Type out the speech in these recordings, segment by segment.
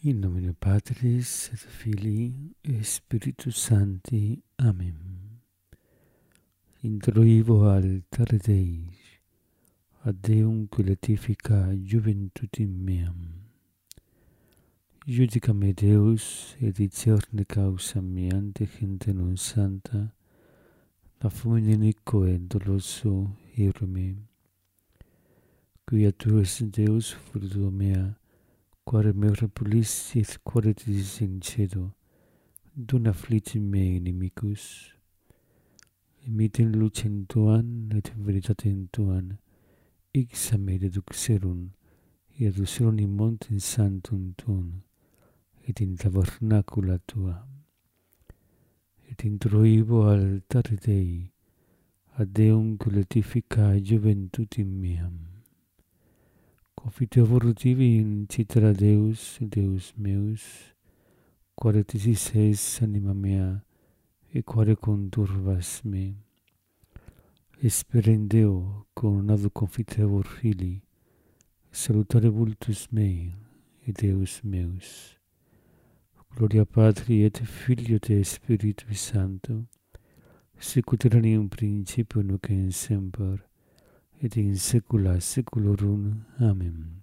In nomine Patris et Filii et Spiritus Sancti. Amen. Introivo altare Dei, ad Deum qui letifica juventutem meam. Judica me Deus, et discerne causa mea ante gente non santa, la fumine iniquo et doloso me. Quia tu es Deus, fruto mea, quare me repulisti et quare ti sincedo, dun afflicti me inimicus. Imitem lucem tuam et veritatem tuam, ixa me deduxerum, et aducerum in montem sanctum tuum, et in tabernacula tua. Et introibo altare Dei, ad Deum qui letifica juventutem meam. Confiteor tibi in citra Deus, Deus meus, quare tisis es anima mea, et quare conturbas me. Esperem Deo, coronado confiteor Filii, salutare vultus mei, et Deus meus. Gloria Patri et Filio et Spiritui Sancto, sic ut erat in principio nunc et semper, et in saecula saeculorum. Amen.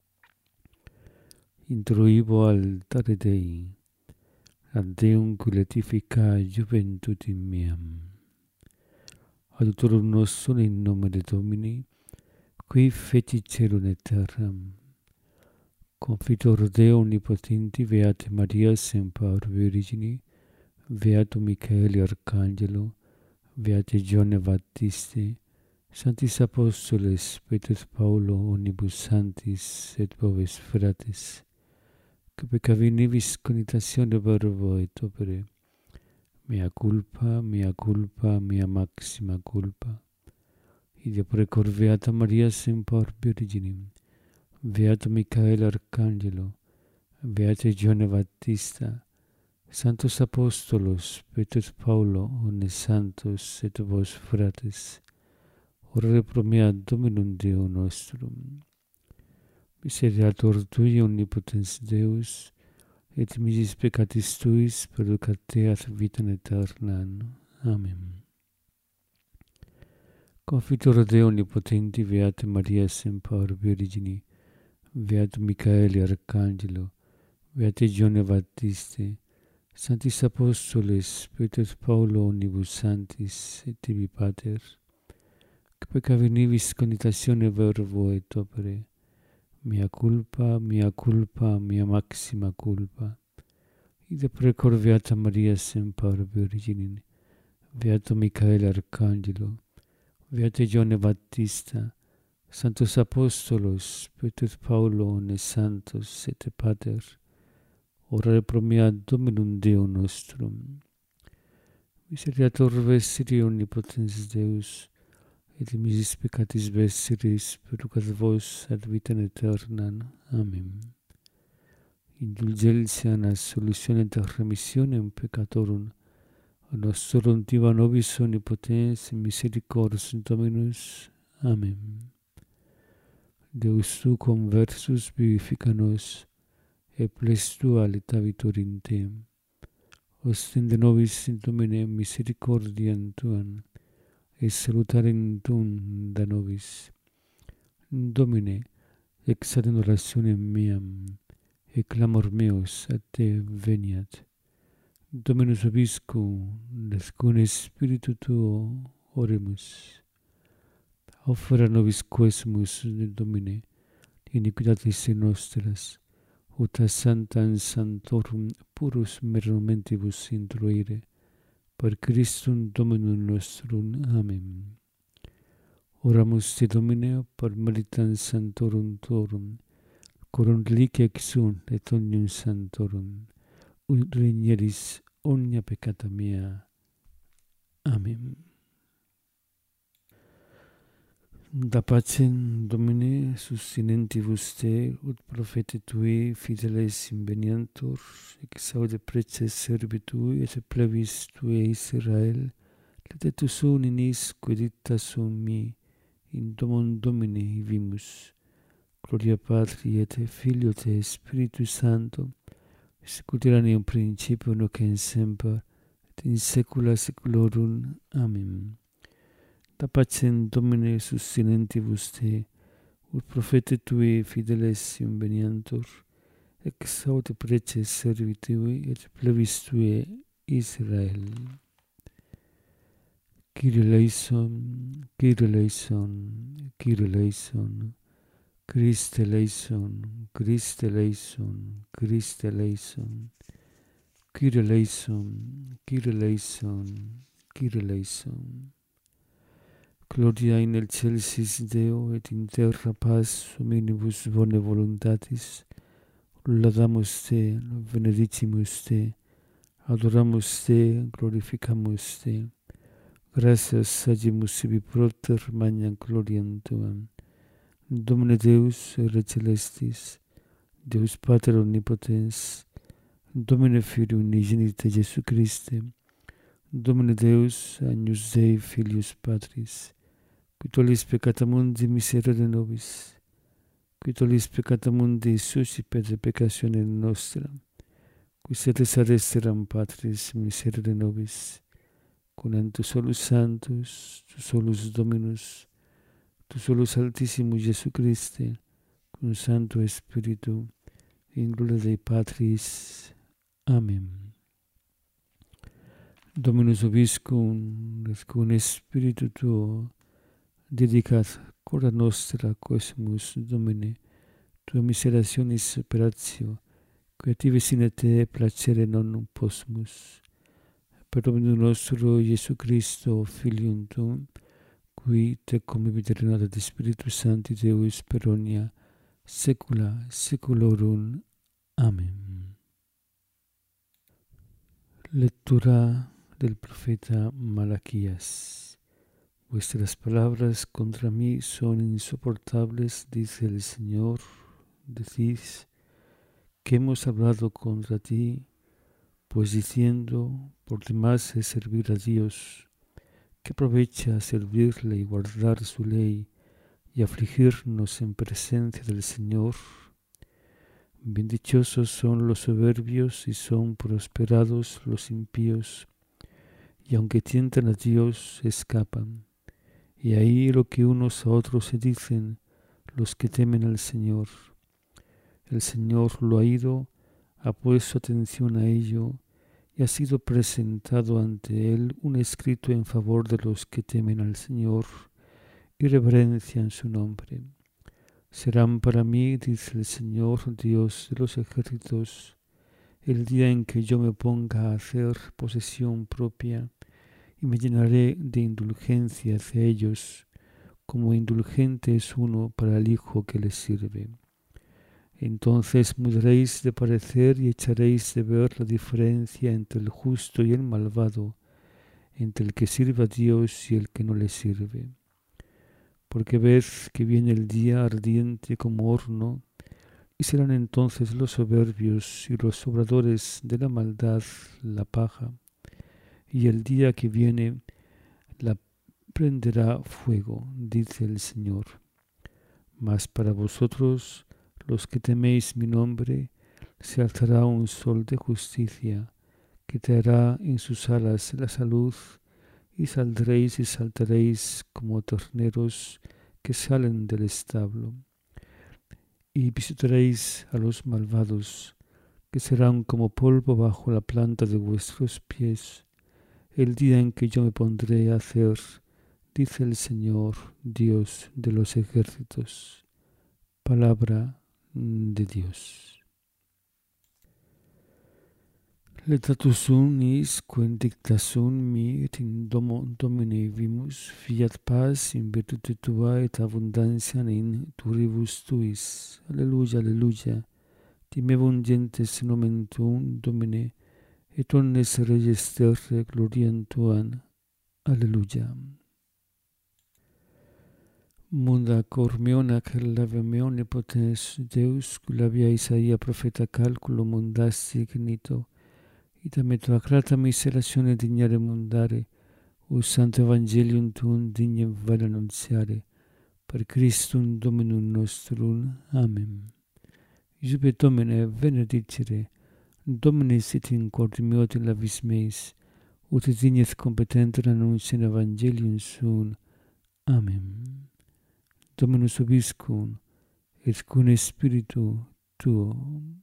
Introibo altare Dei, ad Deum qui letifica juventutem meam. Adiutorum nostrum in nomine Domini, qui feci caelum et terram. Confitor Deo omnipotenti, Beate Maria semper Virgini, Beatum Michaeli Arcangelo, Beate Johanne Baptiste, Sanctis Apostoles, Petrus Paulo, omnibus sanctis et boves fratres, que peccavi nibis conitatione verbo et opere, mea culpa, mea maxima culpa. Ide precor Beata Maria semper Virginim, Beatum Michael Arcangelo, Beate Johanne Baptista, Santos Apostolos, Petrus Paulo, omnes santos et vos fratres, orare pro mea Dominum Deo nostrum. Miseriator Tui, omnipotens Deus, et misis peccatis Tuis, perducat te ad vitam aeternam. Amen. Confitor Deo omnipotenti, Beate Maria semper Virgini, Beatum Michaeli Arcangelo, Beate Johanne Baptiste, Sanctis Apostoles, Petrus Paulo, omnibus sanctis et tibi Pater, que peccavi nibis conitatione verbo et opere, mea culpa, mea maxima culpa. Ide precor Beata Maria semper Virginim, Beatum Michael Arcangelo, Beate Johanne Baptista, Santos Apostolos, Petrus Paulo, omnes santos et Pater, orare pro mea Dominum Deo nostrum. Miseriator vestri omnipotens Deus, et misis peccatis vestris, perducat vos ad vitam aeternam. Amen. Indulgentia et solutione et remissionem peccatorum, a nostrum tiva nobis omnipotens misericors Dominus. Amen. Deus tu conversus vivifica nos, et ples tua letavitur in te. Ostende nobis in Domine misericordiam tuam, et salutarem tuum da nobis. Domine, exaudem orationem meam, et clamor meus ad te veniat. Dominus vobiscum, et cum Spiritu tuo oremus. Offera nobis quesumus, Domine, iniquitatis nostras, ut a sanctam sanctorum purus momentibus introire, per Christum Dominum nostrum. Amen. Oramus te Domine, per meritam sanctorum tuorum, corum reliquia exunt et omnium sanctorum, ut regneris omnia peccata mea. Amen. Da pacem Domine sustinentibus te, ut profete tui fideles inveniantur, exaude preces servi tui, et plebis tui Israel, ledetus uninis quid dicta sum mi, in domum Domini vimus, Gloria Patri et Filio et Spiritus Sancto, sicut erat in principio nunc et semper, et in saecula saeculorum. Amen. Da pacem Domine sustinentibus te, ut profete tui fideles inveniantur, ex aute preces servi tui et plebis tui Israel. Kyrie eleison, Kyrie eleison, Kyrie eleison, Christe eleison, Christe eleison, Christe eleison, Kyrie eleison, Kyrie eleison, Kyrie eleison. Gloria in excelsis Deo et in terra paz hominibus bone voluntatis. Laudamus te, benedicimus te, adoramus te, glorificamus te. Gratias sagimus sibi propter magnam gloriam tuam. Domine Deus, Re celestis, Deus Pater omnipotens, Domine Filius unigenite Jesu Christe, Domine Deus, Agnus Dei Filius Patris, qui tollis peccata mundi miserere nobis, qui tollis peccata mundi suscipet peccatione nostra, qui sedes ad esteram Patris miserere nobis, con tu solus Sanctus, tu solus Dominus, tu solus Altissimus Jesu Christe, con Sancto Spiritu, in gloria Dei Patris. Amen. Dominus vobiscum, et cum Spiritu tuo, dedicat cora nostra cosimus Domine, tua miserationis operatio, quia sine te placere non possumus. Per Dominum nostro Iesu Christo, Filium tuum, qui te convivit renata de Spiritus Sancti Deus per omnia saecula saeculorum. Amen. Lectura del profeta Malaquías. Vuestras palabras contra mí son insoportables, dice el Señor. Decís que hemos hablado contra ti, pues diciendo, por demás es servir a Dios, que aprovecha servirle y guardar su ley y afligirnos en presencia del Señor. Bien dichosos son los soberbios y son prosperados los impíos, y aunque tientan a Dios, escapan. Y ahí lo que unos a otros se dicen los que temen al Señor. El Señor lo ha ido, ha puesto atención a ello, y ha sido presentado ante él un escrito en favor de los que temen al Señor y reverencian su nombre. Serán para mí, dice el Señor, Dios de los ejércitos, el día en que yo me ponga a hacer posesión propia y me llenaré de indulgencia hacia ellos, como indulgente es uno para el hijo que les sirve. Entonces mudaréis de parecer y echaréis de ver la diferencia entre el justo y el malvado, entre el que sirve a Dios y el que no le sirve. Porque ves que viene el día ardiente como horno, y serán entonces los soberbios y los obradores de la maldad la paja, y el día que viene la prenderá fuego, dice el Señor. Mas para vosotros, los que teméis mi nombre, se alzará un sol de justicia, que traerá en sus alas la salud, y saldréis y saltaréis como terneros que salen del establo. Y pisotearéis a los malvados, que serán como polvo bajo la planta de vuestros pies, el día en que yo me pondré a hacer, dice el Señor, Dios de los ejércitos. Palabra de Dios. Letatus sum is quem dicta sum mi et in domo Domini vimus, fiat paz in virtute tua et abundantia in turibus tuis. Alleluia, alleluia. Timevum gentes nomen tuum, Domine, et omnes reges terrae gloriam tuam. Alleluia. Munda cor meon ac lave meon potens Deus, culavia Isaia profeta calculo mundasti ignito, ita me tua grata miseratione dignare mundare, o santo evangelium tuum dignem vale annunziare, per Christum Dominum nostrum. Amen. Iube Domine benedicere, Domine sit in corde meo et in labis meis, ut dignes competenter annunciam Evangelium suum. Amen. Dominus vobiscum, et cum spiritu tuo.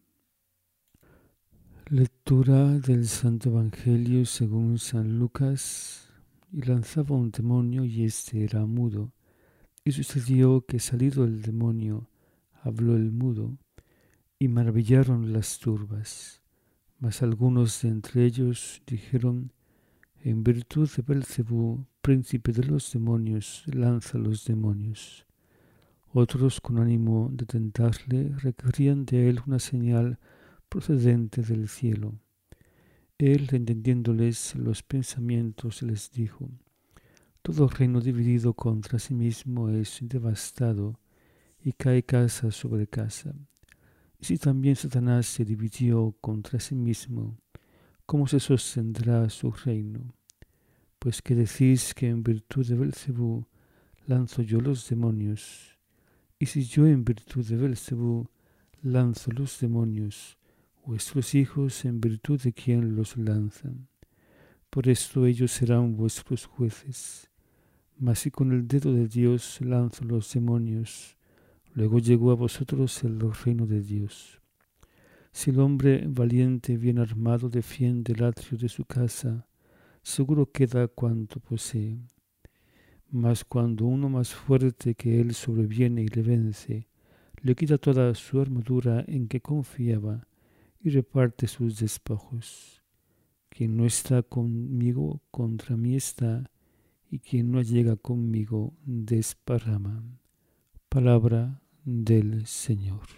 Lectura del Santo Evangelio según San Lucas. Y lanzaba un demonio y éste era mudo. Y sucedió que salido el demonio, habló el mudo, y maravillaron las turbas. Mas algunos de entre ellos dijeron: en virtud de Belcebú, príncipe de los demonios, lanza los demonios. Otros, con ánimo de tentarle, requerían de él una señal procedente del cielo. Él, entendiéndoles los pensamientos, les dijo: todo reino dividido contra sí mismo es devastado, y cae casa sobre casa. Y si también Satanás se dividió contra sí mismo, ¿cómo se sostendrá su reino? Pues que decís que en virtud de Belcebú lanzo yo los demonios. Y si yo en virtud de Belcebú lanzo los demonios, vuestros hijos en virtud de quién los lanzan. Por esto ellos serán vuestros jueces. Mas si con el dedo de Dios lanzo los demonios, luego llegó a vosotros el reino de Dios. Si el hombre valiente, bien armado, defiende el atrio de su casa, seguro queda cuanto posee. Mas cuando uno más fuerte que él sobreviene y le vence, le quita toda su armadura en que confiaba y reparte sus despojos. Quien no está conmigo, contra mí está, y quien no llega conmigo, desparrama. Palabra del Señor.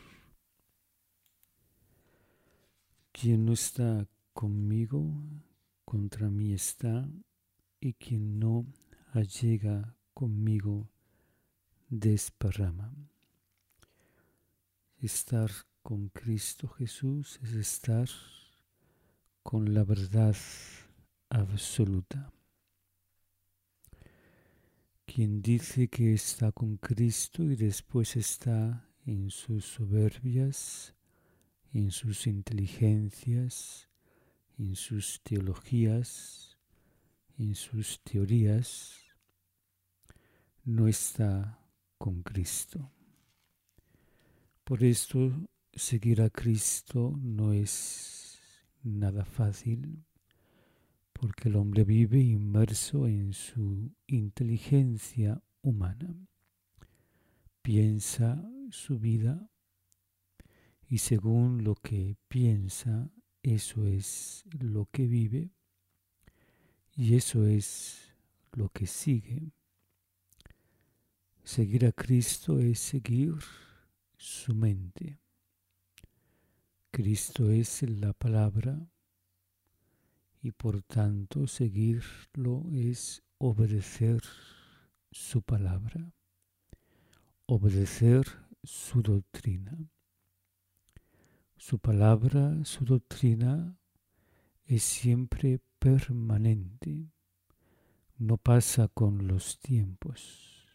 Quien no está conmigo, contra mí está, y quien no allega conmigo, desparrama. Estar con Cristo Jesús es estar con la verdad absoluta. Quien dice que está con Cristo y después está en sus soberbias, en sus inteligencias, en sus teologías, en sus teorías, no está con Cristo. Por esto, seguir a Cristo no es nada fácil, porque el hombre vive inmerso en su inteligencia humana. Piensa su vida y según lo que piensa, eso es lo que vive y eso es lo que sigue. Seguir a Cristo es seguir su mente. Cristo es la palabra y por tanto seguirlo es obedecer su palabra, obedecer su doctrina. Su palabra, su doctrina es siempre permanente, no pasa con los tiempos.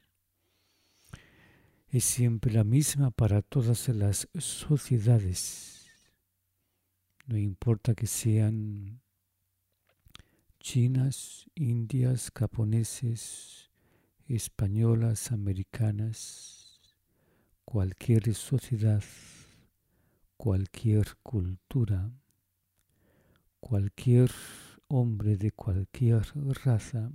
Es siempre la misma para todas las sociedades, no importa que sean chinas, indias, japoneses, españolas, americanas, cualquier sociedad, cualquier cultura, cualquier hombre de cualquier raza,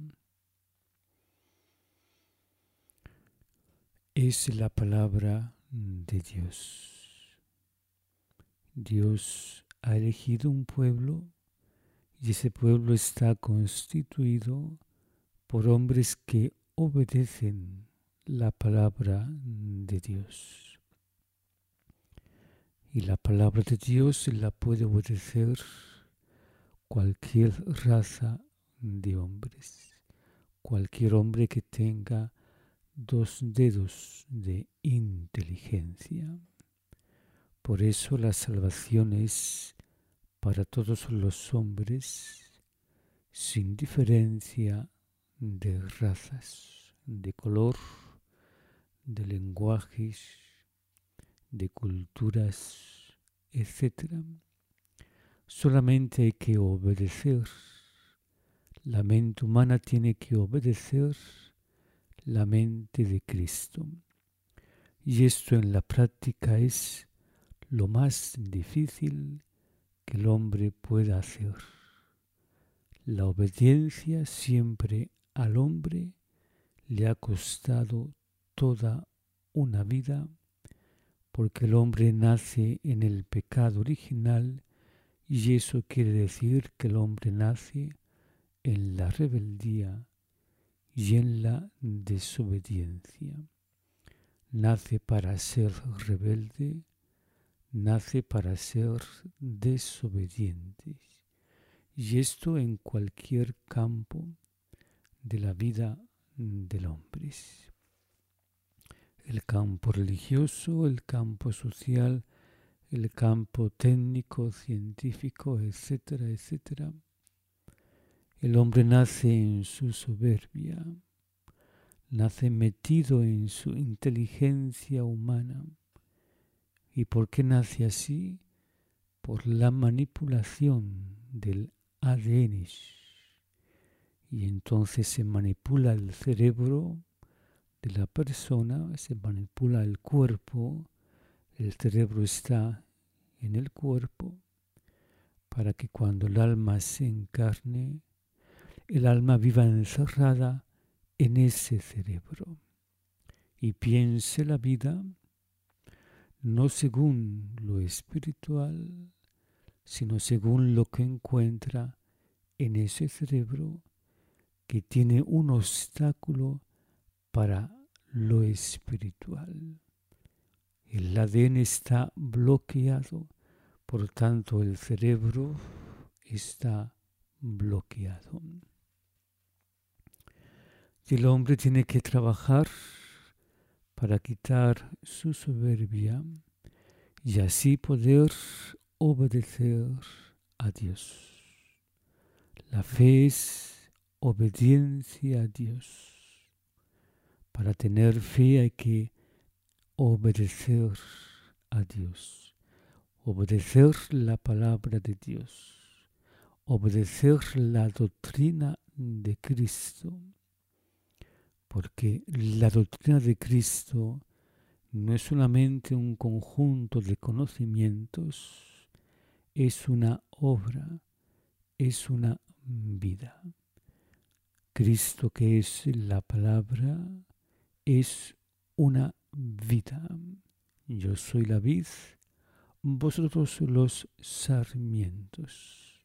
es la palabra de Dios. Dios ha elegido un pueblo y ese pueblo está constituido por hombres que obedecen la palabra de Dios. Y la palabra de Dios la puede obedecer cualquier raza de hombres, cualquier hombre que tenga 2 dedos de inteligencia. Por eso la salvación es para todos los hombres, sin diferencia de razas, de color, de lenguajes, de culturas, etc. Solamente hay que obedecer. La mente humana tiene que obedecer la mente de Cristo. Y esto en la práctica es lo más difícil que el hombre pueda hacer. La obediencia siempre al hombre le ha costado toda una vida, porque el hombre nace en el pecado original y eso quiere decir que el hombre nace en la rebeldía y en la desobediencia. Nace para ser rebelde, nace para ser desobediente. Y esto en cualquier campo de la vida del hombre. El campo religioso, el campo social, el campo técnico, científico, etcétera, etcétera. El hombre nace en su soberbia, nace metido en su inteligencia humana. ¿Y por qué nace así? Por la manipulación del ADN. Y entonces se manipula el cerebro de la persona, se manipula el cuerpo, el cerebro está en el cuerpo, para que cuando el alma se encarne, el alma viva encerrada en ese cerebro y piense la vida no según lo espiritual, sino según lo que encuentra en ese cerebro que tiene un obstáculo para lo espiritual. El ADN está bloqueado, por tanto el cerebro está bloqueado. Y el hombre tiene que trabajar para quitar su soberbia y así poder obedecer a Dios. La fe es obediencia a Dios. Para tener fe hay que obedecer a Dios, obedecer la palabra de Dios, obedecer la doctrina de Cristo, porque la doctrina de Cristo no es solamente un conjunto de conocimientos, es una obra, es una vida. Cristo, que es la palabra, es una vida. Yo soy la vid, vosotros los sarmientos.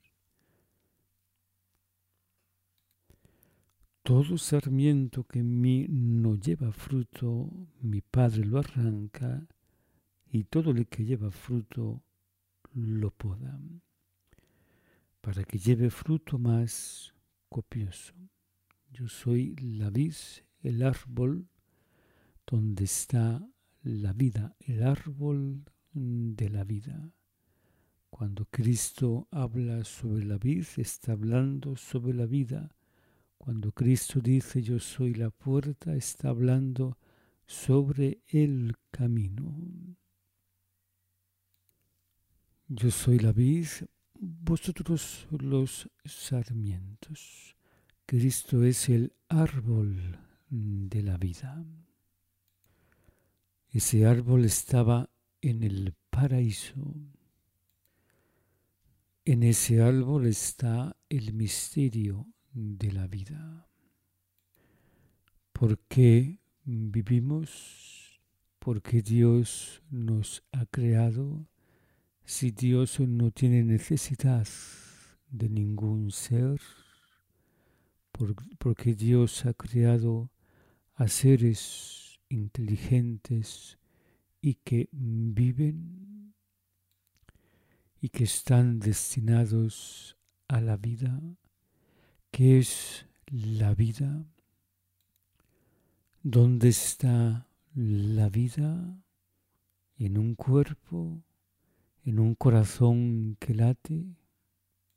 Todo sarmiento que en mí no lleva fruto, mi Padre lo arranca, y todo el que lleva fruto lo poda, para que lleve fruto más copioso. Yo soy la vid, el árbol donde está la vida, el árbol de la vida. Cuando Cristo habla sobre la vid, está hablando sobre la vida. Cuando Cristo dice yo soy la puerta, está hablando sobre el camino. Yo soy la vid, vosotros los sarmientos. Cristo es el árbol de la vida. Ese árbol estaba en el paraíso. En ese árbol está el misterio de la vida. ¿Por qué vivimos? Porque Dios nos ha creado. Si Dios no tiene necesidad de ningún ser, porque Dios ha creado a seres inteligentes y que viven y que están destinados a la vida, que es la vida. ¿Dónde está la vida? En un cuerpo, en un corazón que late,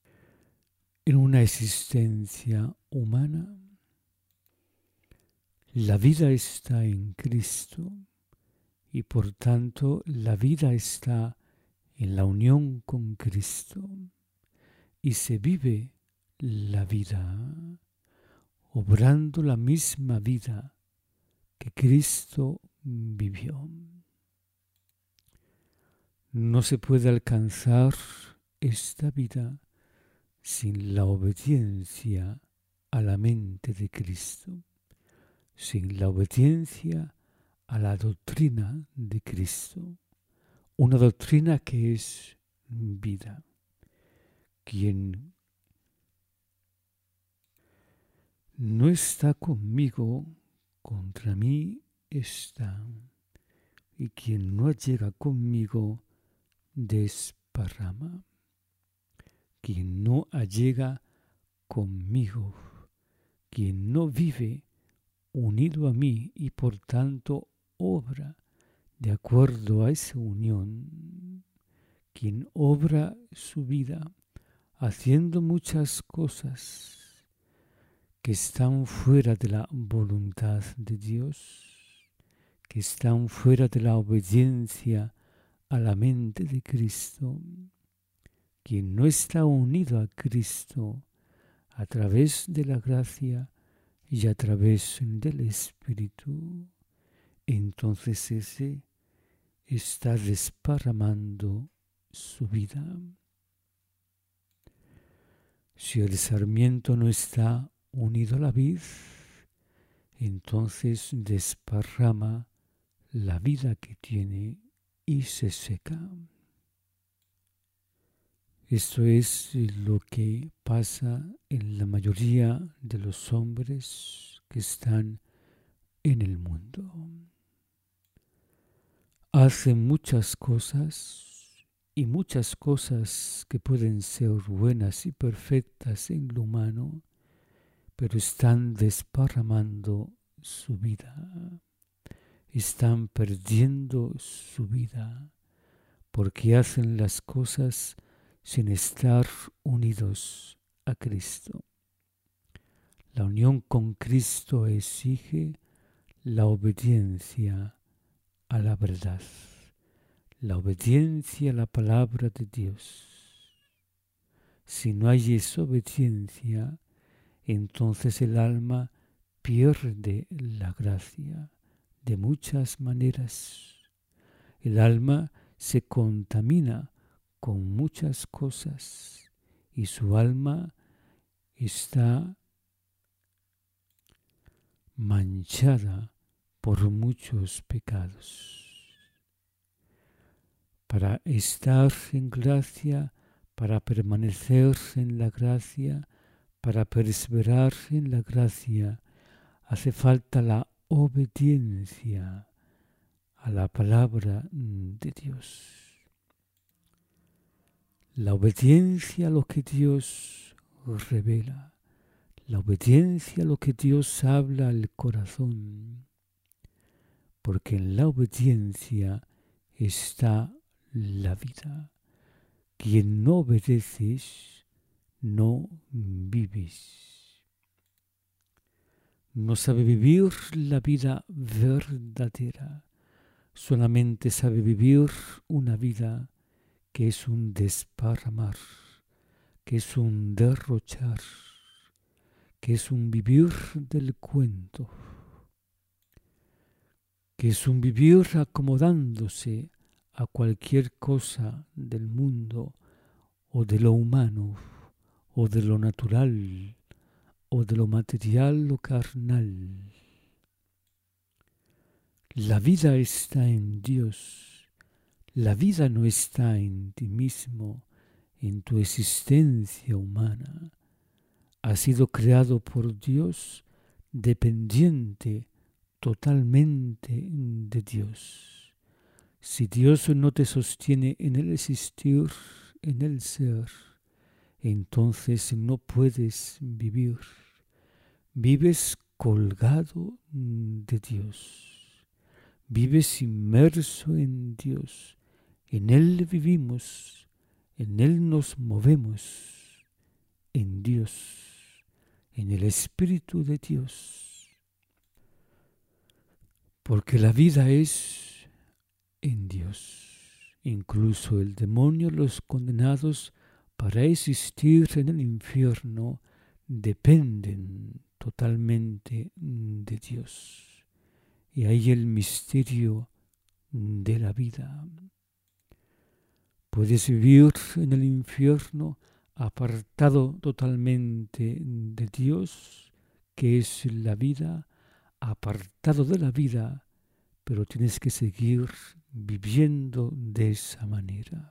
en una existencia humana. La vida está en Cristo y por tanto la vida está en la unión con Cristo y se vive la vida, obrando la misma vida que Cristo vivió. No se puede alcanzar esta vida sin la obediencia a la mente de Cristo, sin la obediencia a la doctrina de Cristo, una doctrina que es vida. Quien no está conmigo, contra mí está, y quien no llega conmigo, desparrama. Quien no allega conmigo, quien no vive unido a mí y por tanto obra de acuerdo a esa unión, quien obra su vida haciendo muchas cosas que están fuera de la voluntad de Dios, que están fuera de la obediencia a la mente de Cristo, quien no está unido a Cristo a través de la gracia y a través del Espíritu, entonces ese está desparramando su vida. Si el sarmiento no está unido a la vid, entonces desparrama la vida que tiene y se seca. Esto es lo que pasa en la mayoría de los hombres que están en el mundo. Hacen muchas cosas y muchas cosas que pueden ser buenas y perfectas en lo humano, pero están desparramando su vida, están perdiendo su vida porque hacen las cosas sin estar unidos a Cristo. La unión con Cristo exige la obediencia a la verdad, la obediencia a la palabra de Dios. Si no hay esa obediencia, entonces el alma pierde la gracia de muchas maneras. El alma se contamina con muchas cosas y su alma está manchada por muchos pecados. Para estar en gracia, para permanecer en la gracia, para perseverar en la gracia, hace falta la obediencia a la palabra de Dios. La obediencia a lo que Dios revela, la obediencia a lo que Dios habla al corazón, porque en la obediencia está la vida. Quien no obedeces, no vives. No sabe vivir la vida verdadera, solamente sabe vivir una vida que es un desparramar, que es un derrochar, que es un vivir del cuento, que es un vivir acomodándose a cualquier cosa del mundo o de lo humano o de lo natural o de lo material o carnal. La vida está en Dios. La vida no está en ti mismo, en tu existencia humana. Has sido creado por Dios, dependiente totalmente de Dios. Si Dios no te sostiene en el existir, en el ser, entonces no puedes vivir. Vives colgado de Dios. Vives inmerso en Dios. En Él vivimos, en Él nos movemos, en Dios, en el Espíritu de Dios. Porque la vida es en Dios. Incluso el demonio, los condenados para existir en el infierno, dependen totalmente de Dios. Y ahí el misterio de la vida. Puedes vivir en el infierno apartado totalmente de Dios, que es la vida, apartado de la vida, pero tienes que seguir viviendo de esa manera.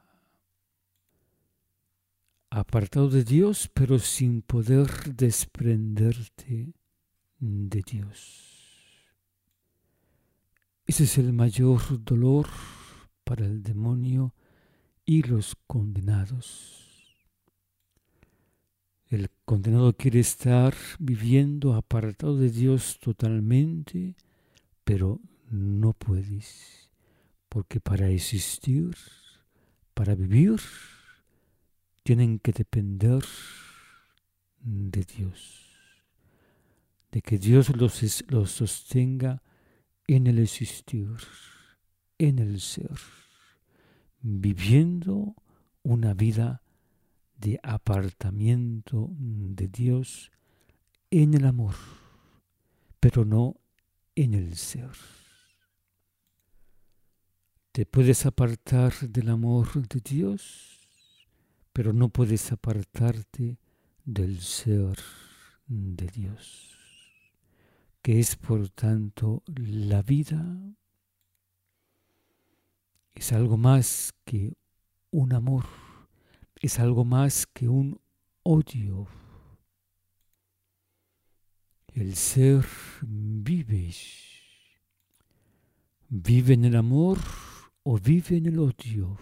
Apartado de Dios, pero sin poder desprenderte de Dios. Ese es el mayor dolor para el demonio y los condenados. El condenado quiere estar viviendo apartado de Dios totalmente, pero no puedes, porque para existir, para vivir, tienen que depender de Dios, de que Dios los sostenga en el existir, en el ser, viviendo una vida de apartamiento de Dios en el amor, pero no en el ser. Te puedes apartar del amor de Dios, pero no puedes apartarte del ser de Dios, que es por tanto la vida. Es algo más que un amor, es algo más que un odio. El ser vive en el amor o vive en el odio,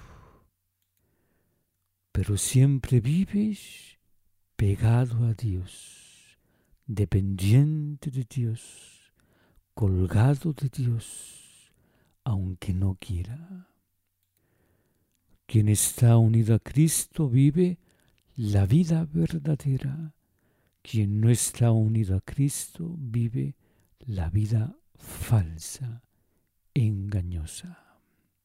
pero siempre vives pegado a Dios, dependiente de Dios, colgado de Dios, aunque no quiera. Quien está unido a Cristo vive la vida verdadera. Quien no está unido a Cristo vive la vida falsa, engañosa.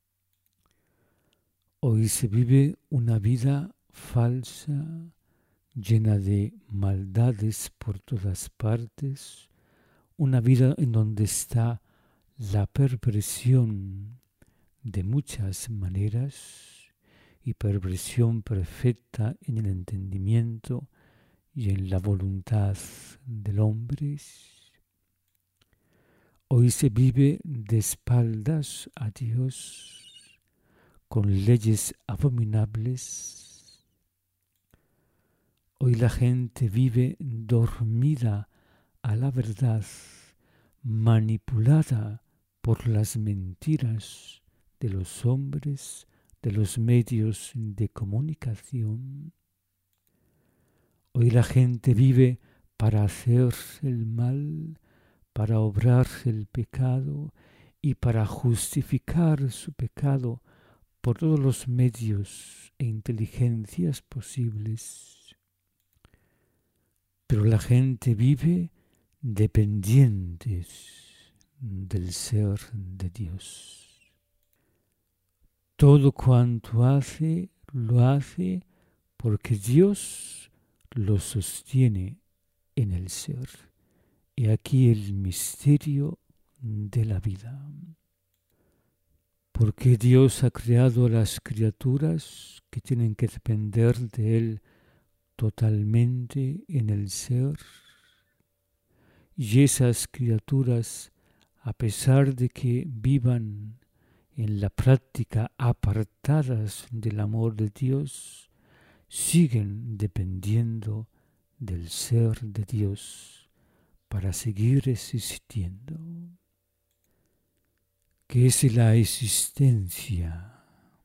Hoy se vive una vida falsa, llena de maldades por todas partes, una vida en donde está la perversión de muchas maneras y perversión perfecta en el entendimiento y en la voluntad del hombre. Hoy se vive de espaldas a Dios, con leyes abominables. Hoy la gente vive dormida a la verdad, manipulada por las mentiras de los hombres, de los medios de comunicación. Hoy la gente vive para hacer el mal, para obrar el pecado y para justificar su pecado por todos los medios e inteligencias posibles. Pero la gente vive dependientes del ser de Dios. Todo cuanto hace, lo hace porque Dios lo sostiene en el ser. Y aquí el misterio de la vida. Porque Dios ha creado a las criaturas que tienen que depender de Él totalmente en el ser. Y esas criaturas, a pesar de que vivan en la práctica apartadas del amor de Dios, siguen dependiendo del ser de Dios para seguir existiendo. ¿Qué es la existencia?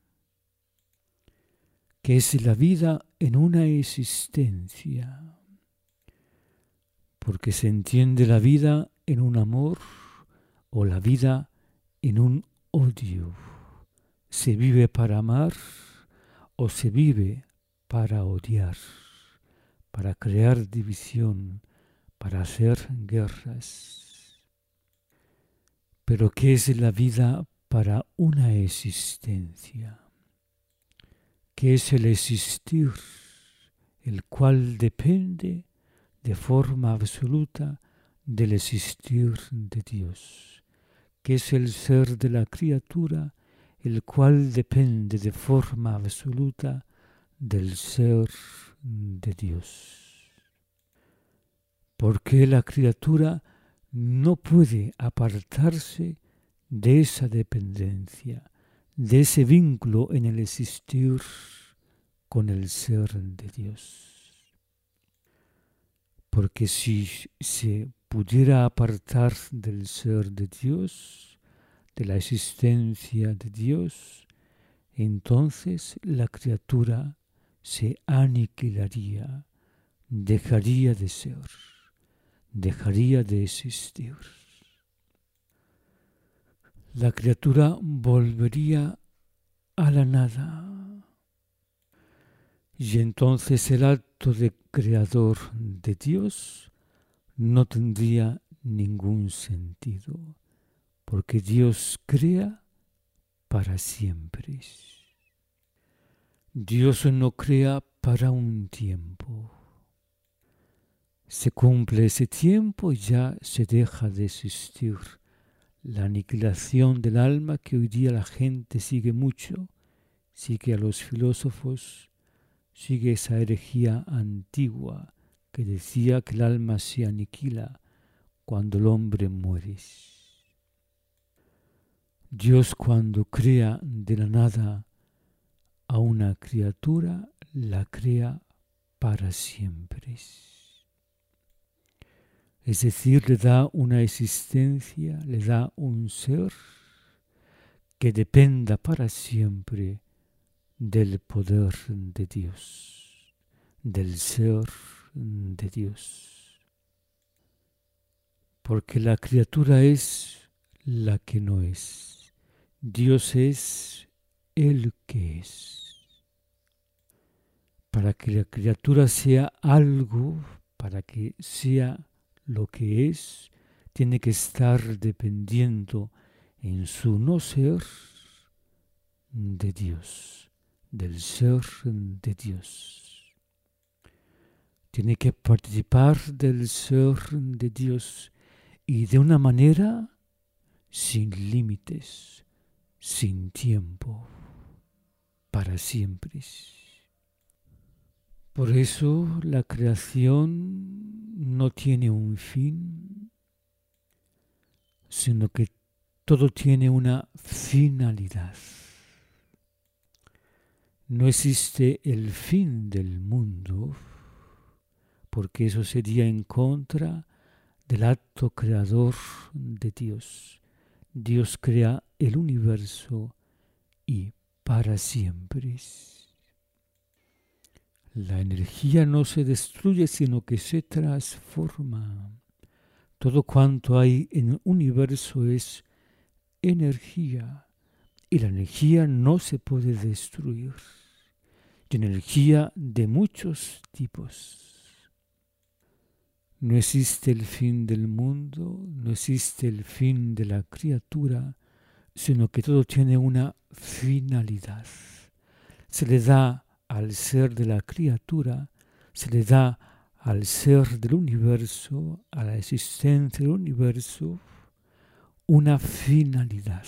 ¿Qué es la vida en una existencia? Porque se entiende la vida en un amor o la vida en un odio. ¿Se vive para amar o se vive para odiar, para crear división, para hacer guerras? Pero ¿qué es la vida para una existencia? ¿Qué es el existir, el cual depende de forma absoluta del existir de Dios? ¿Qué es el ser de la criatura, el cual depende de forma absoluta del ser de Dios? Porque la criatura no puede apartarse de esa dependencia, de ese vínculo en el existir con el ser de Dios. Porque si se pudiera apartar del ser de Dios, de la existencia de Dios, entonces la criatura se aniquilaría, dejaría de ser, dejaría de existir. La criatura volvería a la nada. Y entonces el acto de creador de Dios no tendría ningún sentido, porque Dios crea para siempre. Dios no crea para un tiempo. Se cumple ese tiempo y ya se deja de existir. La aniquilación del alma que hoy día la gente sigue mucho, sigue a los filósofos, sigue esa herejía antigua que decía que el alma se aniquila cuando el hombre muere. Dios cuando crea de la nada a una criatura, la crea para siempre. Es decir, le da una existencia, le da un ser que dependa para siempre del poder de Dios, del ser de Dios. Porque la criatura es la que no es. Dios es el que es. Para que la criatura sea algo, para que sea lo que es, tiene que estar dependiendo en su no ser de Dios, del ser de Dios. Tiene que participar del ser de Dios y de una manera sin límites, sin tiempo, para siempre. Por eso la creación no tiene un fin, sino que todo tiene una finalidad. No existe el fin del mundo, porque eso sería en contra del acto creador de Dios. Dios crea el universo y para siempre. La energía no se destruye, sino que se transforma. Todo cuanto hay en el universo es energía, y la energía no se puede destruir. Y energía de muchos tipos. No existe el fin del mundo, no existe el fin de la criatura, sino que todo tiene una finalidad. Se le da al ser de la criatura, se le da al ser del universo, a la existencia del universo, una finalidad.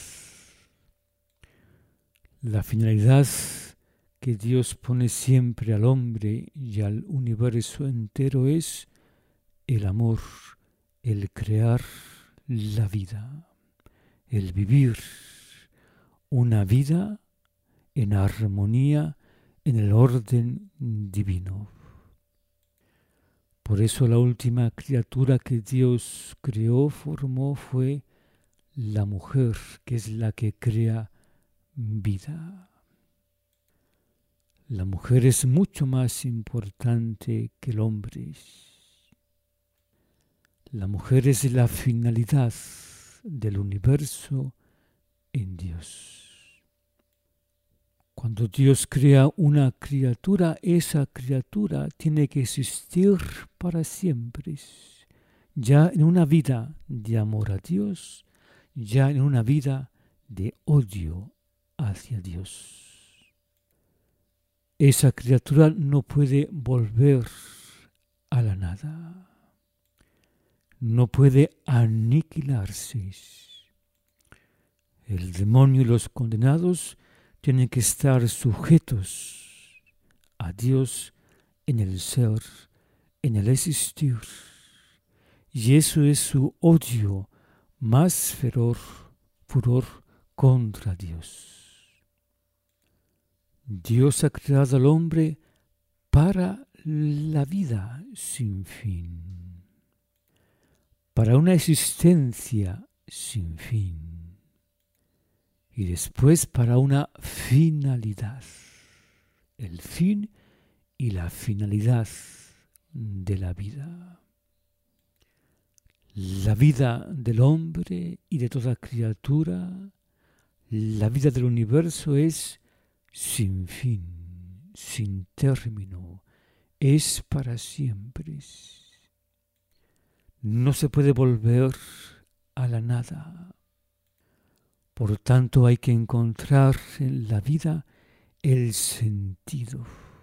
La finalidad que Dios pone siempre al hombre y al universo entero es el amor, el crear la vida, el vivir una vida en armonía en el orden divino. Por eso la última criatura que Dios creó, formó, fue la mujer, que es la que crea vida. La mujer es mucho más importante que el hombre. La mujer es la finalidad del universo en Dios. Cuando Dios crea una criatura, esa criatura tiene que existir para siempre. Ya en una vida de amor a Dios, ya en una vida de odio hacia Dios. Esa criatura no puede volver a la nada, no puede aniquilarse. El demonio y los condenados tienen que estar sujetos a Dios en el ser, en el existir. Y eso es su odio más feroz, furor contra Dios. Dios ha creado al hombre para la vida sin fin, para una existencia sin fin. Y después para una finalidad, el fin y la finalidad de la vida. La vida del hombre y de toda criatura, la vida del universo es sin fin, sin término, es para siempre. No se puede volver a la nada. Por tanto, hay que encontrar en la vida el sentido,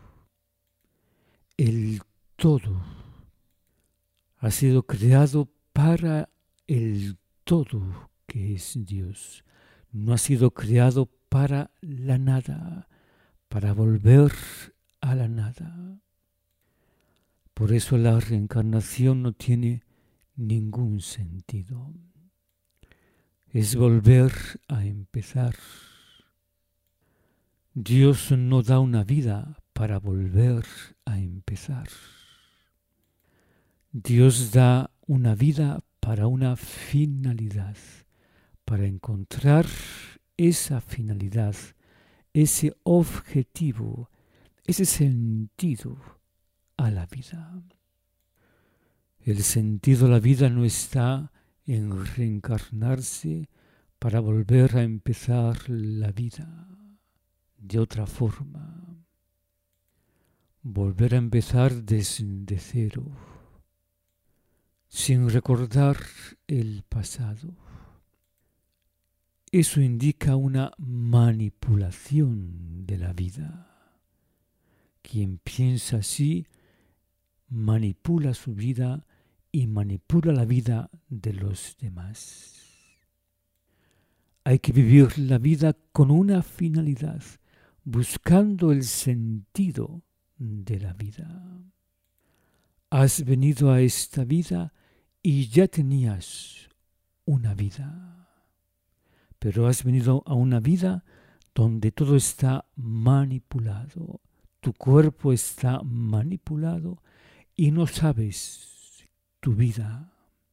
el todo. Ha sido creado para el todo que es Dios. No ha sido creado para la nada, para volver a la nada. Por eso la reencarnación no tiene ningún sentido. Es volver a empezar. Dios no da una vida para volver a empezar. Dios da una vida para una finalidad, para encontrar esa finalidad, ese objetivo, ese sentido a la vida. El sentido de la vida no está en reencarnarse para volver a empezar la vida de otra forma, volver a empezar desde cero, sin recordar el pasado. Eso indica una manipulación de la vida. Quien piensa así manipula su vida y manipula la vida de los demás. Hay que vivir la vida con una finalidad, buscando el sentido de la vida. Has venido a esta vida y ya tenías una vida, pero has venido a una vida donde todo está manipulado, tu cuerpo está manipulado y no sabes tu vida,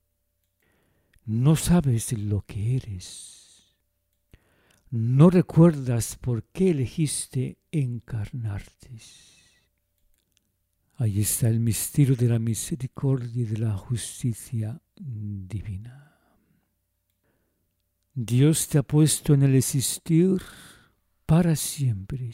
no sabes lo que eres, no recuerdas por qué elegiste encarnarte. Ahí está el misterio de la misericordia y de la justicia divina. Dios te ha puesto en el existir para siempre.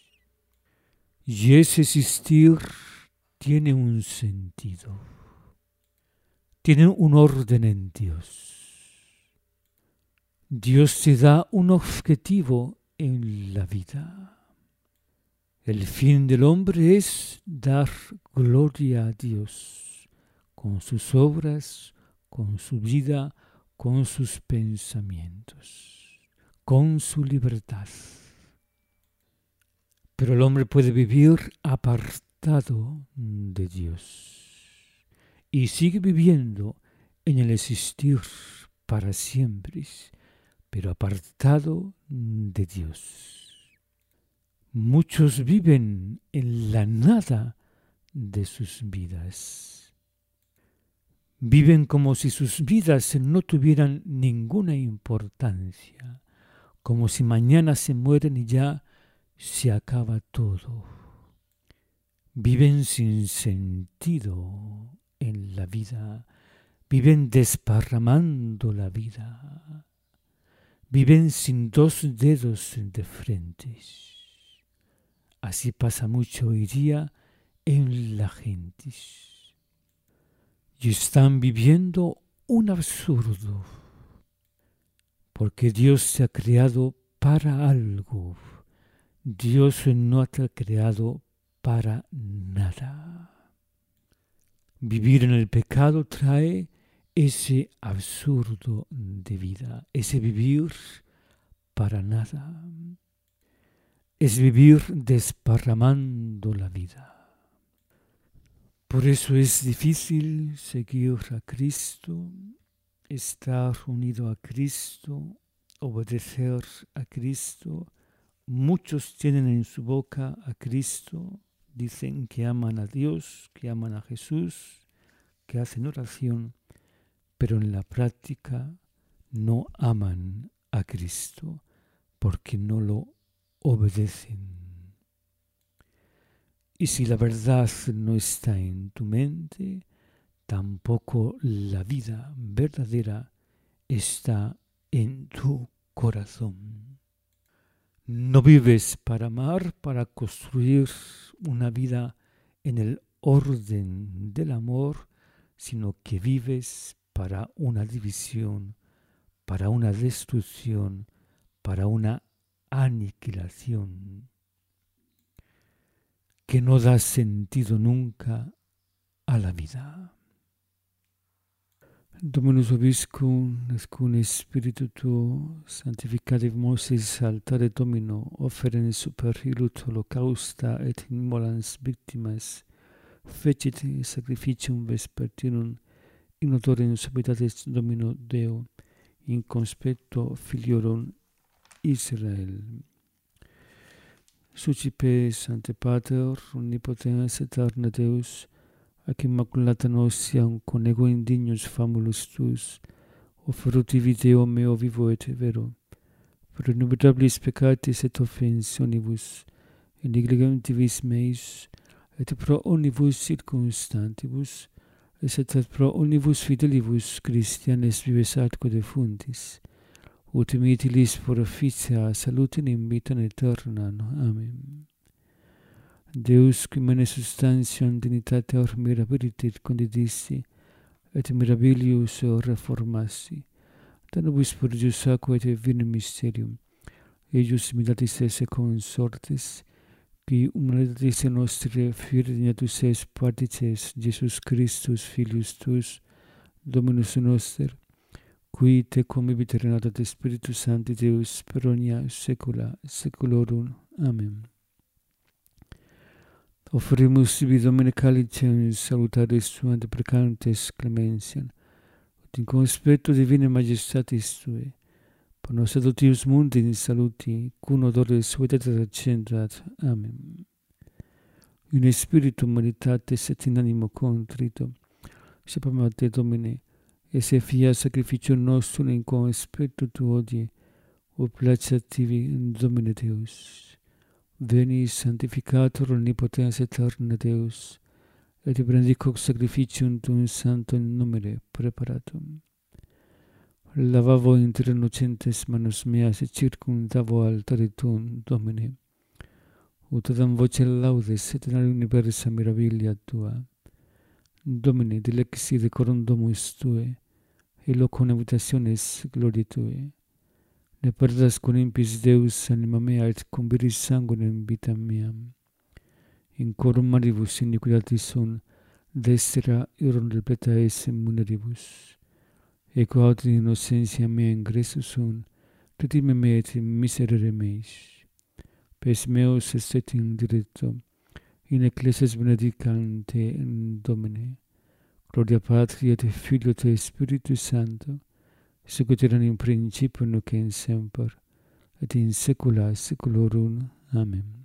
Y ese existir tiene un sentido. Tiene un orden en Dios. Dios te da un objetivo en la vida. El fin del hombre es dar gloria a Dios con sus obras, con su vida, con sus pensamientos, con su libertad. Pero el hombre puede vivir apartado de Dios y sigue viviendo en el existir para siempre, pero apartado de Dios. Muchos viven en la nada de sus vidas. Viven como si sus vidas no tuvieran ninguna importancia, como si mañana se mueren y ya se acaba todo. Viven sin sentido en la vida, viven desparramando la vida, viven sin dos dedos de frente. Así pasa mucho hoy día en la gente. Y están viviendo un absurdo. porque Dios te ha creado para algo. Dios no te ha creado para nada. Vivir en el pecado trae ese absurdo de vida, ese vivir para nada. Es vivir desparramando la vida. Por eso es difícil seguir a Cristo, estar unido a Cristo, obedecer a Cristo. Muchos tienen en su boca a Cristo, dicen que aman a Dios, que aman a Jesús, que hacen oración, pero en la práctica no aman a Cristo porque no lo obedecen. Y si la verdad no está en tu mente, tampoco la vida verdadera está en tu corazón. No vives para amar, para construir una vida en el orden del amor, sino que vives para una división, para una destrucción, para una aniquilación que no da sentido nunca a la vida. Dominus vobiscum, nascun spiritu tuo, sanctificativos saltare Domino, offerens super illut holocausta et immolans victimas, fecit sacrificium vespertinum in odorem suavitatis Domino Deo, in conspecto filiorum Israel. Sucipe, Sancte Pater, omnipotens aeterna Deus, ac immaculata nostiam con ego indignus famulus tuus, offerutivi Deo meo vivo et vero, per innumerabilis peccatis et offensionibus, in negligentivis meis, et pro omnibus circumstantibus, et pro omnibus fidelibus Christianes vives atque defuntis, ut mittilis proficia salutem in vitam aeternam. Amen. Deus, qui mene substantiam dignitateor mirabilitet condidisti, et mirabilius reformasti, da nobis purgius aqua et vinum mysterium, eius imitatis esse consortes, qui humanitatis nostre fiere dignatus es partices Jesus Christus, Filius tuus, Dominus noster, qui te convivit renata de Spiritus Sancti Deus per omnia saecula saeculorum. Amen. Offerimus ibi Domine calicem salutaris tuam deprecantes clemensiam, ut in conspectu divinae majestatis tuae, per nos adoptius mundi in saluti, cum odore suaetatis accendat. Amen. In spiritu humanitatis et in animo contrito, sapam te Domine, esse fia sacrificium nostrum in conspectu tuo odie, o placeat tibi in Domine Deus. Veni sanctificator omnipotens aeterna Deus, et benedico sacrificium tuum sanctum numere preparatum. Lavavo inter innocentes manos meas et circumdavo altare tuum, Domine, ut adam voce laudes et in universa mirabilia tua. Domine, dilexi decorum domus tue, et locum habitationes gloriae tue. Ne perdas con impis Deus anima mea et cum viris sanguinem vitam meam. In corum maribus iniquitatis sunt, destra irum repleta esse muneribus. Eco aut in innocentia mea ingressus sunt, redime me et miserere meis. Pes meus est in diretto, in ecclesias benedicam te in Domine. Gloria Patri et Filio et Spiritus Sancto, sic ut erat in principio nunc et semper, et in saecula saeculorum. Amen.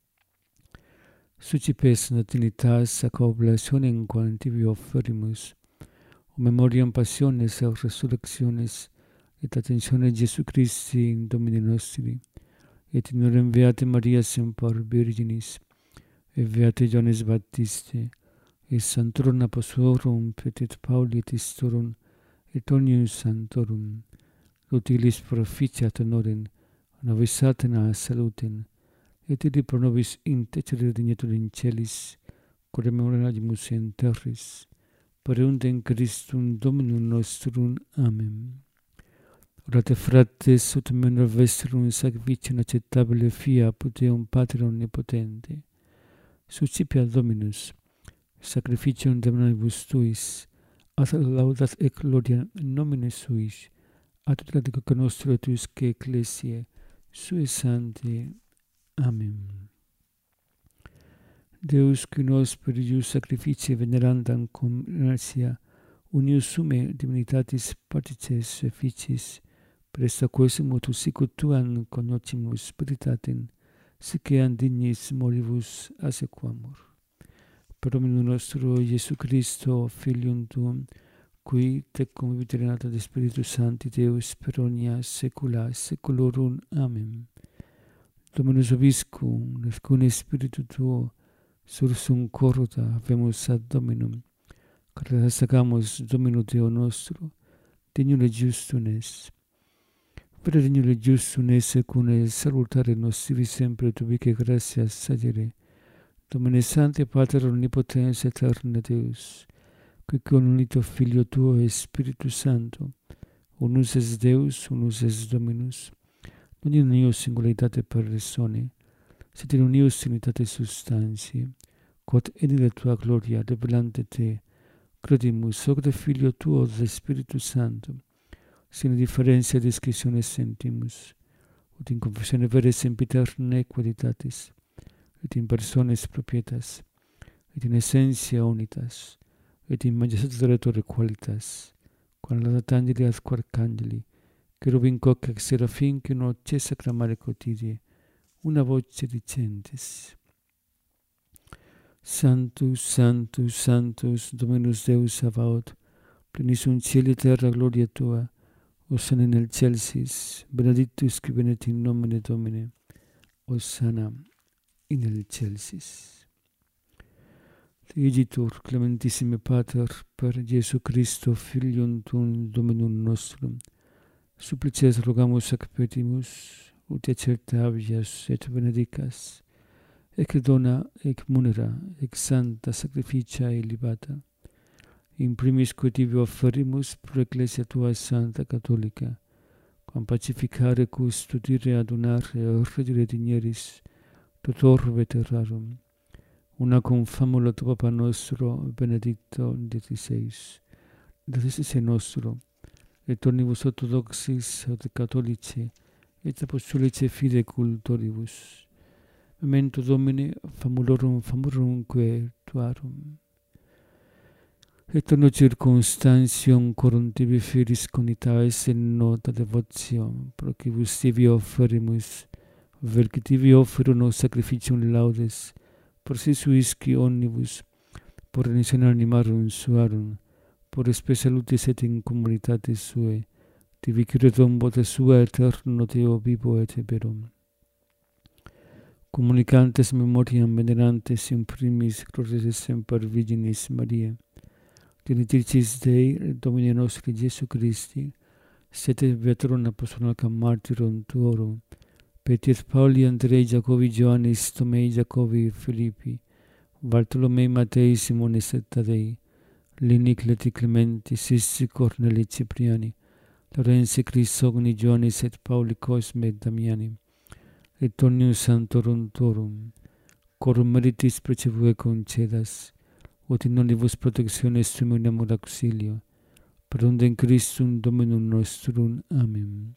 Sucipes nativitas ac oblationem quam tibi offerimus, o memoriam passiones et resurrectiones, et attentione Jesu Christi in Domini nostri, et in orem Beate Maria semper Virginis, et Beate Ioannes Baptiste, et Sanctorum Apostolorum Petrit Pauli et Istorum, et omnium sanctorum, utilis proficiat honorem, nobis satana salutem, et id pro nobis intercedere dignetur in celis, quod memoriamus in terris, per eundem Christum Dominum nostrum. Amen. Orate fratres ut menor vestrum sacrificium acceptabile fiat Deum Pater omnipotente. Suscipia Dominus sacrificium demonibus tuis, ad laudas et gloria nomine suis, ad radica nostra tuisque ecclesiae, sui sancti. Amen. Deus qui nos per ius sacrificie venerandam cum inertia unius summe divinitatis partices efficis, presta quesum tu sicut tuam cognoscimus spiritatem, siceam dignis moribus assequamur. Per Dominum nostro Iesu Christo, Filium Tuum, qui tecum viterenata de Spiritus Sancti Deus per omnia saecula saeculorum. Amen. Dominus vobiscum, nescune Spiritu Tuo, sursum corruta habemus ad Dominum, carta sagamus Domino Deo nostro, dignum et justum est. Per dignum et justum est, cune salutare nostri sempre tubique gratias sagere, Domine Sancte Pater Omnipotens Eterne Deus, qui con unito Filio Tuo e Spiritus Sancto, unus est Deus, unus est Dominus, non in unius singularitate persone, sed in unius unitate substantiae, quod edile Tua gloria revelante Te, credimus hoc de Filio Tuo de Spiritus Sancto, sine differentia discissione sentimus, ut in confessione vere sempiterne qualitatis, et in persones propietas, et in essentia unitas, et in majestate retore qualitas, quam laudat angeli ad arcangeli, cherubim coc ex seraphim qui non cessa clamare quotidie, una voce dicentes: Sanctus, Sanctus, Sanctus, Dominus Deus Sabaoth, plenis in cieli et terra gloria Tua, Hosanna in excelsis, benedictus qui venit in nomine Domini, Hosanna in excelsis. Igitur, clementissime Pater, per Iesu Christo, Filium Tuum, Dominum nostrum, supplices rogamus ac petimus, ut acceptavias et benedicas, ec dona, ec munera, ec sancta sacrificia elevata, in primis quotivi offerimus pro Ecclesia Tua Santa Catholica, quam pacificare custodire adunare regere digneris, tutor veterarum, una cum famula tu Papa nostro, Benedicto XVI, et nostro, et omnibus orthodoxis et catholici, et apostolici fide cultoribus. Memento Domini, famulorumque Tuarum. Et ono circumstantium corum tibi firis conitaes in nota devotio, procibus tibi offerimus, velci tibi offero nos sacrificium laudes, por si suisci omnibus, por remissione animarum suarum, por spe salutis et in communitatis suae, tibi cretum vote sua eterno Deo vivo et verum. Communicantes memoriam venerantes in primis glorias semper Virginis Mariae, genitricis Dei, Domini nostri Iesu Christi, sete veterum apostolum martyrum tuorum, Petir, Pauli, Andrei, Jacobi, Ioannis, Tomei, Jacobi, Filippi, Bartolomei, Matei, Simonis et Tadei, Lini, Cleti, Clementi, Sissi, Corneli, Cipriani, Lorenzi, Crisogni, Ioannis et Pauli, Cosme et Damiani, et omnium sanctorum tuorum, corum meritis precevue concedas, ut in omnibus protectiones tuum amor auxilio, per undem Christum Dominum nostrum. Amen.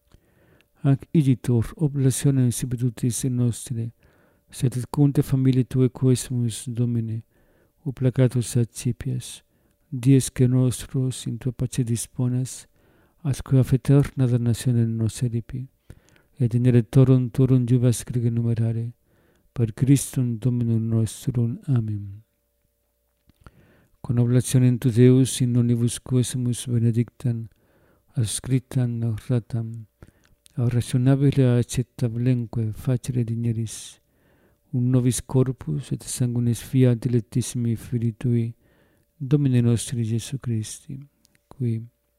Ac igitur oblationem sibidutis nostre, sed et cunte familiae Tuae quesumus, Domine, o placatus accipias, dies que nostros in Tua pace disponas, asque a eterna damnationem nos eripi, et in electorum Tuorum jubas grege numerare, per Christum Dominum nostrum. Amen. Con oblationem tu Deus in omnibus quesumus benedictam, ascriptam oratam, a rationabile acceptablenque facere digneris, un nobis corpus et sanguinis fiat dilectissimi Filii Tui, Domine nostri Iesu Christi, qui,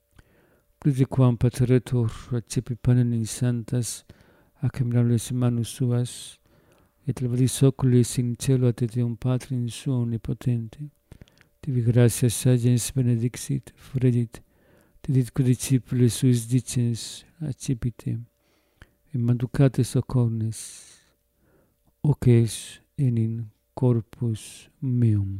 quam pateretur accepi panem in santas, ac emirables manus suas, et levadis oculis in cielo ad Deum Patrim suo omnipotente, tibi gratias agens benedixit, fredit, Didit cu discípulos suis dicens accipite, et manducates ocornes, oces enin corpus meum.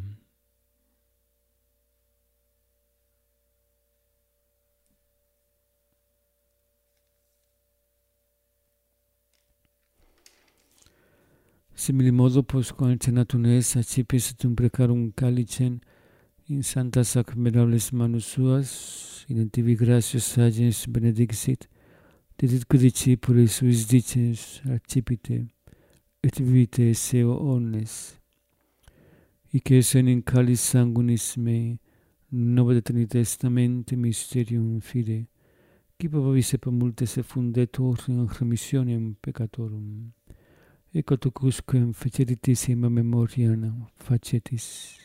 Simili modo postquam cenatum es accipis et precarum calicem in sanctas sacramentables manus suas, in tibi gratias agens benedixit, didit cu discipulis suis dicens accipite, et vitae seu omnes. Hic es in calis sanguinis mei, nova Trinitate Testamente mysterium fide, qui vobis et multes fundetur in remissionem peccatorum. Ecco tucusquem feceritis in memoriam facetis.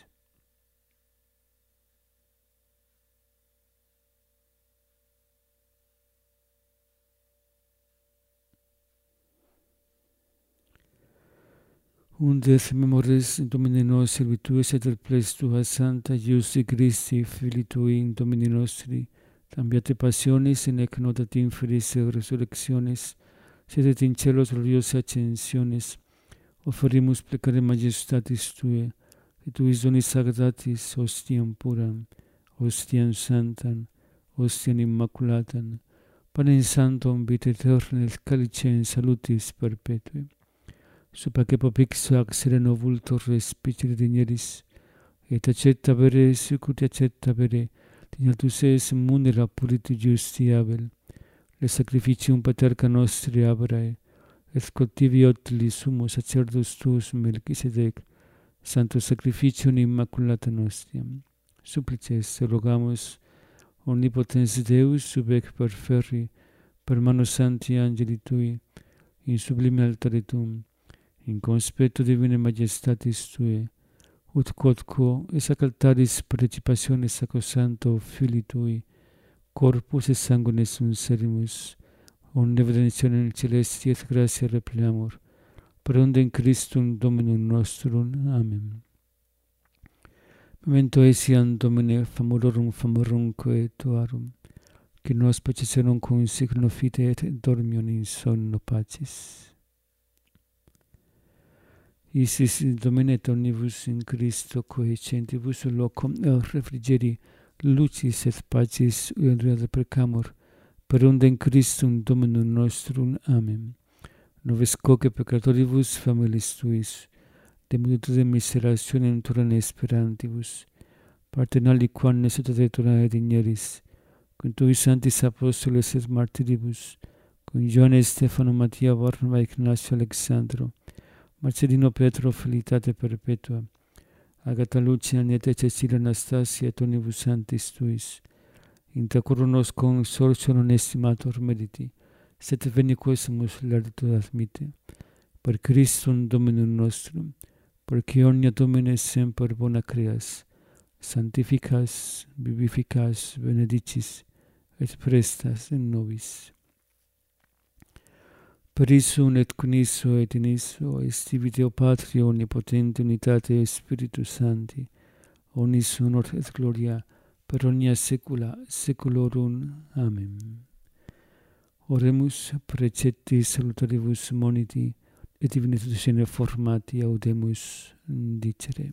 Undes memores Domini nostri virtues et ples tua Santa Iusti Christi, Filii Tui, in Domini nostri, tambiate passionis in ec notat inferis resurrectionis, sed et in celos gloriosa ascensionis, offerimus plecare majestatis Tue, et Tuis donis sagradatis, ostiam puram, ostiam santam, ostiam immaculatam, panem sanctum vitae aeterna et calicem salutis perpetui. Supaque popix ac sereno vultor respicere digneris, et accetta vere sicut accetta vere, dignatus es munera puriti justiabel, le sacrificium paterca nostri Abrae, et cultivi otili sumo sacerdus tuus Melchisedec, santo sacrificium immaculata nostiam. Supplices, rogamus, omnipotens Deus, sub ec perferri, per mano Sancti Angeli Tui, in sublime altare Tuum, in conspetto divine majestatis Tue, ut quodquo es ac altaris participationis sacrosancto Filii Tui, corpus et sanguinis unserimus, omne benedictionem celesti et gratia repleamur, per undem Christum Dominum nostrum. Amen. Memento etiam Domine famorumque Tuarum, qui nos paciserum cum signo fide et dormium in sonno pacis. Isis Domine et omnibus in Christo coecentibus locum refrigeri, lucis et pacis uiat precamur, per undem Christum Dominum nostrum. Amen. Noves coque peccatoribus familis Tuis, de multitude miserationem turam esperantibus, partenali quam necessitate tua et digneris, cum Tui sanctis apostoles et martiribus, cum Ioanne Stefano Mattia Barnaba Ignacio Alexandro, Marcelino Petro Felicitate Perpetua, Agata Lucia Nieta Cecilia Anastasia et omnibus sanctis Tuis, inter curum nos consortio non estimator meriti, sed veni quesumus laudatur admite, per Christum Dominum nostrum, porque omnia Domine semper bona creas, sanctificas, vivificas, benedicis, et prestas in nobis. Per issum et con isso et in isso, estivi Deo Patria omnipotente unitate Spiritus Sancti, omnis honor et gloria, per omnia saecula saeculorum. Amen. Oremus precepti salutaribus moniti, et divinitatis formati audemus dicere.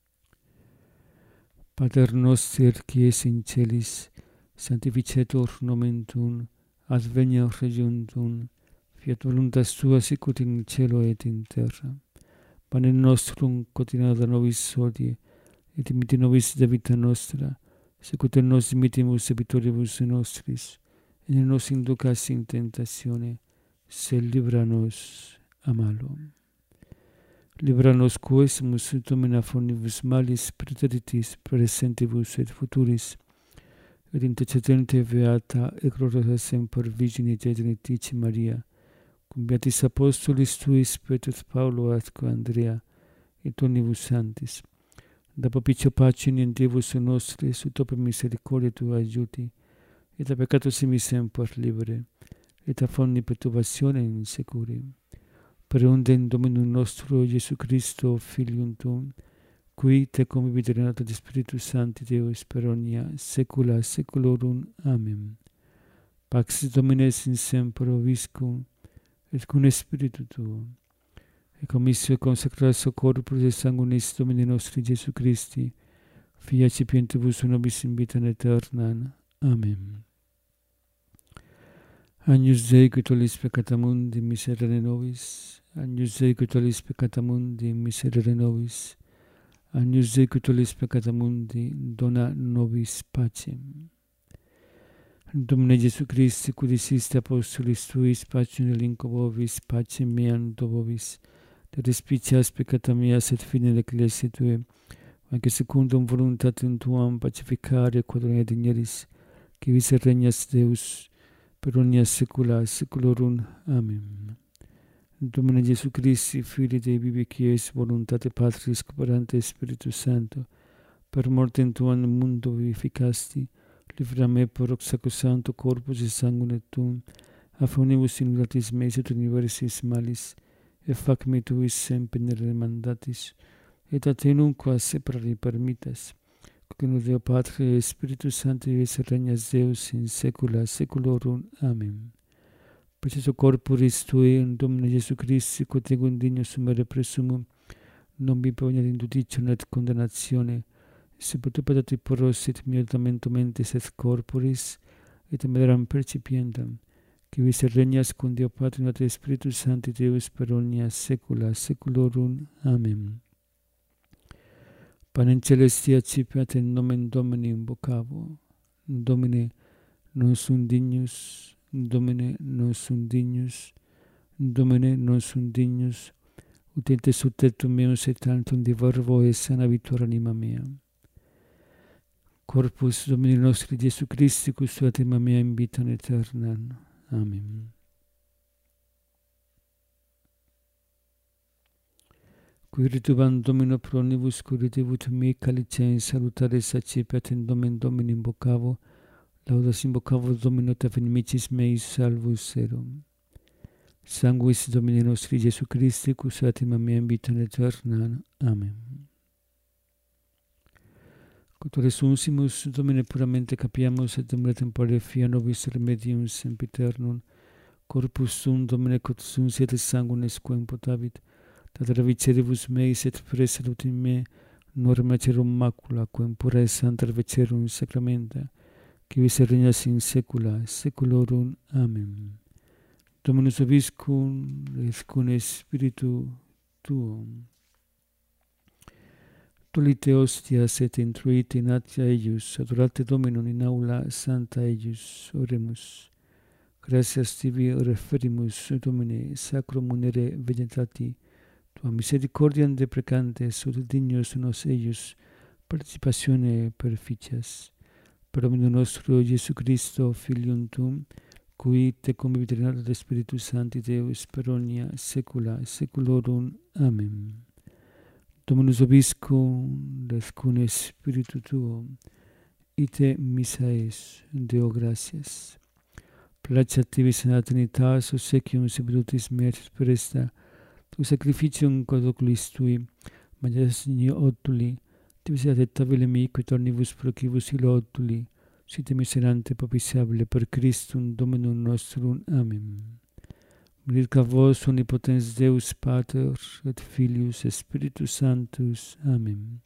Pater noster, qui es in celis, sanctificetur nomen Tuum, adveniat regnum Tuum, fiat voluntas Tua sicut in cielo et in terra. Panem nostrum quotidianum da nobis hodie, et dimitte nobis debita nostra, sicut et nos dimittimus debitoribus nostris, et ne nos inducas in tentatione, sed libera nos a malo. Libera nos quesumus Domine omnibus malis, praeteritis praesentibus et futuris, et intercedente beata et gloriosa semper Virgine Dei Genitici Maria, cum beatis apostolis Tuis Petrus Paulo et Andrea, et omnibus sanctis, da propicio pacem in Deus nostris, ut per misericordia Tua aiuti, et a peccatus mi semper libere, et a omni perturbationem securi. Per undem Dominum nostro Iesu Christo, Filium Tuum, qui te convivere ad Spiritus Sancti Deus per omnia saecula saeculorum. Amen. Pax Domini sin semper vobiscum, et cum spiritu tuo. Et commissio consecratio corporis et sanguinis Domini nostri Iesu Christi, Fia cipientibus nobis in vitam aeternam. Amen. Agnus Dei, qui tollis peccata mundi, miserere nobis. Agnus Dei, qui tollis peccata mundi, miserere nobis. Agnus Dei, qui tollis peccata mundi, dona nobis pacem. Domine Iesu Christi, qui diciste apostolis tuis, pacem relinquo vobis, pacem meam do vobis, te despicias peccata meas et fine ecclesiae tuae, anche secundum voluntatem tuam pacificare quod digneris, qui vis regnas Deus per omnia saecula saeculorum. Amen. Domine Iesu Christi, Filii Dei vivi, qui es voluntate Patris cooperante Spiritus Sancto, per mortem tuam in mundo vivificasti, livra me per sacrosancto corpus et sanguine tuum, a funebus in gratis meis et universis malis, et fac me tuis semper mandatis, et a te nunquam separari permittas, quod Deo Patre et Spiritus Sancti vis regnas Deus in saecula saeculorum. Amen. Preciso corporis tui, Domine Iesu Christi, quod ego indigno sumere presumum, non vi poniat in judicium et condemnatione, super tu patati poros et mirdamento mentis et corporis, et meram percipientam, qui vis regnas cum Deo Patri et Spiritus Sancti Deus per omnia saecula saeculorum. Amen. Panem celestia cipiat in nomen Domini invocavo. Domine, non sum dignus, Domine, non sum dignus, Domine, non sum dignus, utente subtectum meus et tantum di verbo et sana vitor anima mea. Corpus Domini nostri Iesu Christi, custodiat anima mea in vitam aeternam. Amen. Qui ritubam Domino pro nibus curitibut me calicem salutare sacipiat in nomen Domini invocavo, laudas invocavo Domino te inimicis meis salvus erum. Sanguis Domini nostri Iesu Christi, custodiat anima mea in vitam aeternam. Amen. Quod resursimus, Domine, puramente capiamus, et Domine tempore fia nobis remedium sempiternum, corpus tuum, Domine, quod sum siete sanguinis quem potavit, dat reviceribus meis et presalut in me, norma cerum macula, quem pura et santa vecerum sacramenta, qui vis regnas in saecula saeculorum. Amen. Dominus vobiscum, et cum spiritu tuum. Tolite hostias et intruite in atia eius, adorate Dominum in aula santa eius. Oremus. Gratias tibi referimus, Domine, sacro munere vegetati, tua misericordiam deprecantes, ut dignos nos eius participatione perficias. Per Dominum nostro Iesu Christo, Filium tuum, qui te convivere ad Spiritus Sancti Deus per omnia saecula saeculorum. Amen. Dominus vobiscum, et cum spiritu tuo, ite missa es, Deo gratias. Placeat tibi sana Trinitas, obsequium sapientis meatis presta, tu sacrificium quod oculis tui, majas in otuli, tibi seat ettabile mihi, et omnibus procibus illo otuli, site miserante propitiable per Christum Dominum nostrum. Amen. Benedicat vos omnipotens Deus Pater, et Filius, et Spiritus Sanctus. Amen.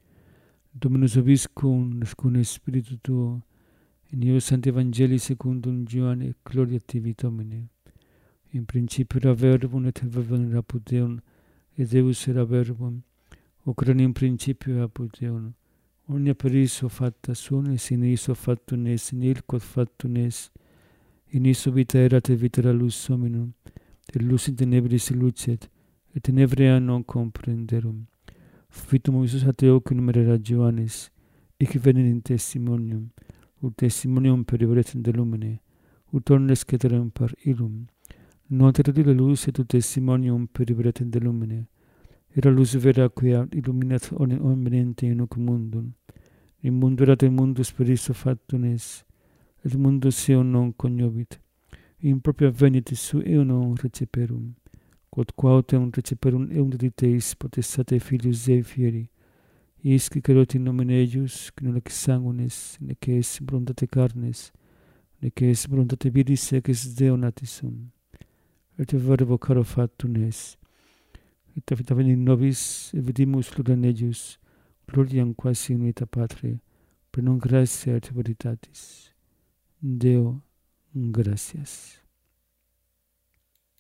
Dominus vobiscum, et cum spiritu tuo, in eo Sancti Evangelii secundum Ioanne, gloria tibi, Domine. In principio era verbum, et verbum era apud Deum, et Deus era verbum, hoc erat in principio apud Deum. Omnia per iso fatta sunt, et in iso factum est, in quod factum est, in iso vita erat, et vita era lux hominum, et lux in tenebris lucet, et tenebria non comprenderum. Fuitum Iesus ad eo cum era Ioannes, hic venit in testimonium, ut testimonium peribretum de lumine, ut omnes ceterum per illum. Non terudile lux et ut testimonium peribretum de lumine. Era lux vera quia illuminat omniente in hoc mundum. In mundo erat et mundus per iso factum est, et mundus eum non cognovit. In propria venit su eum non receperum. Quod quautem receperum eum dediteis potestate Filius Dei fieri, isque caroti nomine eius, que non ex sanguinis, nec es voluntate carnes, nec es voluntate viris ex Deo natis sum. Et verbo caro factum es. Et vita veni nobis, et vidimus gloria eius, gloriam quasi unita Patri, per non gratia et veritatis. Deo, gracias.